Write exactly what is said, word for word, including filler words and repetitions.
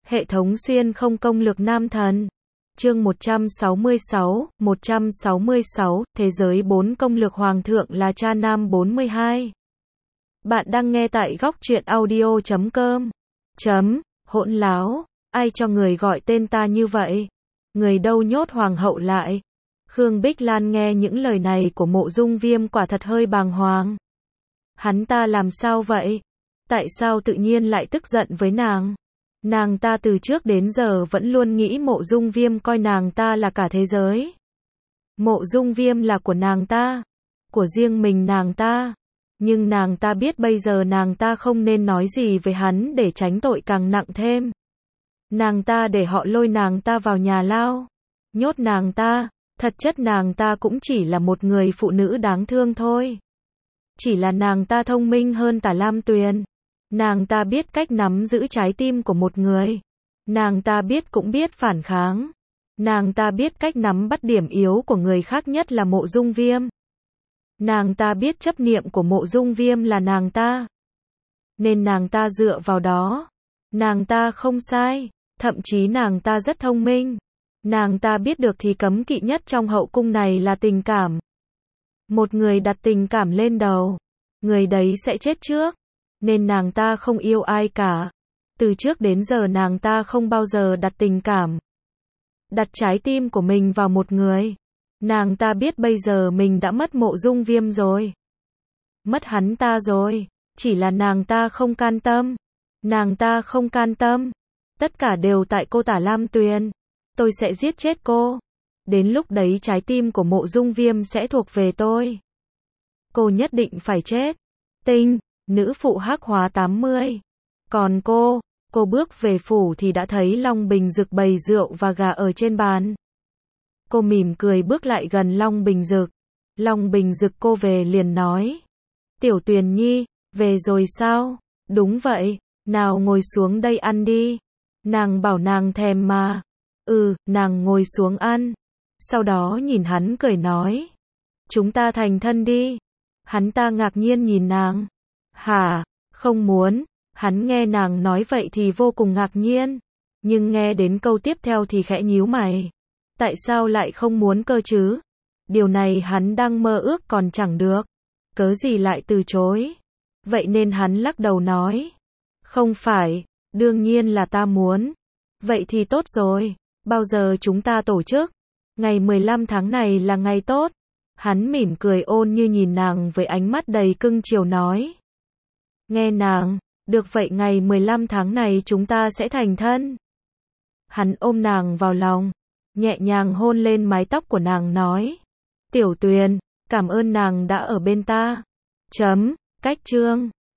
Hệ thống xuyên không công lược nam thần. Chương một trăm sáu mươi sáu, một trăm sáu mươi sáu, thế giới bốn công lược hoàng thượng là cha nam bốn mươi hai. Bạn đang nghe tại góc truyện audio chấm com. Chấm, hỗn láo, ai cho người gọi tên ta như vậy? Người đâu nhốt hoàng hậu lại? Khương Bích Lan nghe những lời này của Mộ Dung Viêm quả thật hơi bàng hoàng. Hắn ta làm sao vậy? Tại sao tự nhiên lại tức giận với nàng? Nàng ta từ trước đến giờ vẫn luôn nghĩ Mộ Dung Viêm coi nàng ta là cả thế giới. Mộ Dung Viêm là của nàng ta, của riêng mình nàng ta. Nhưng nàng ta biết bây giờ nàng ta không nên nói gì với hắn để tránh tội càng nặng thêm. Nàng ta để họ lôi nàng ta vào nhà lao, nhốt nàng ta, thật chất nàng ta cũng chỉ là một người phụ nữ đáng thương thôi. Chỉ là nàng ta thông minh hơn Tả Lam Tuyền. Nàng ta biết cách nắm giữ trái tim của một người. Nàng ta biết cũng biết phản kháng. Nàng ta biết cách nắm bắt điểm yếu của người khác, nhất là Mộ Dung Viêm. Nàng ta biết chấp niệm của Mộ Dung Viêm là nàng ta. Nên nàng ta dựa vào đó. Nàng ta không sai, thậm chí nàng ta rất thông minh. Nàng ta biết được thì cấm kỵ nhất trong hậu cung này là tình cảm. Một người đặt tình cảm lên đầu, người đấy sẽ chết trước. Nên nàng ta không yêu ai cả. Từ trước đến giờ nàng ta không bao giờ đặt tình cảm, đặt trái tim của mình vào một người. Nàng ta biết bây giờ mình đã mất Mộ Dung Viêm rồi. Mất hắn ta rồi. Chỉ là nàng ta không can tâm. Nàng ta không can tâm. Tất cả đều tại cô Tả Lam Tuyền. Tôi sẽ giết chết cô. Đến lúc đấy trái tim của Mộ Dung Viêm sẽ thuộc về tôi. Cô nhất định phải chết. Tinh, nữ phụ hắc hóa tám mươi. Còn cô, cô bước về phủ thì đã thấy Long Bình Dực bày rượu và gà ở trên bàn. Cô mỉm cười bước lại gần Long Bình Dực. Long Bình Dực cô về liền nói. Tiểu Tuyền Nhi, về rồi sao? Đúng vậy, nào ngồi xuống đây ăn đi. Nàng bảo nàng thèm mà. Ừ, nàng ngồi xuống ăn. Sau đó nhìn hắn cười nói. Chúng ta thành thân đi. Hắn ta ngạc nhiên nhìn nàng. Hả? Không muốn. Hắn nghe nàng nói vậy thì vô cùng ngạc nhiên. Nhưng nghe đến câu tiếp theo thì khẽ nhíu mày. Tại sao lại không muốn cơ chứ? Điều này hắn đang mơ ước còn chẳng được. Cớ gì lại từ chối? Vậy nên hắn lắc đầu nói. Không phải, đương nhiên là ta muốn. Vậy thì tốt rồi. Bao giờ chúng ta tổ chức? Ngày mười lăm tháng này là ngày tốt. Hắn mỉm cười ôn như nhìn nàng với ánh mắt đầy cưng chiều nói. Nghe nàng, được vậy ngày mười lăm tháng này chúng ta sẽ thành thân. Hắn ôm nàng vào lòng, nhẹ nhàng hôn lên mái tóc của nàng nói. Tiểu Tuyền, cảm ơn nàng đã ở bên ta. Chấm, cách chương.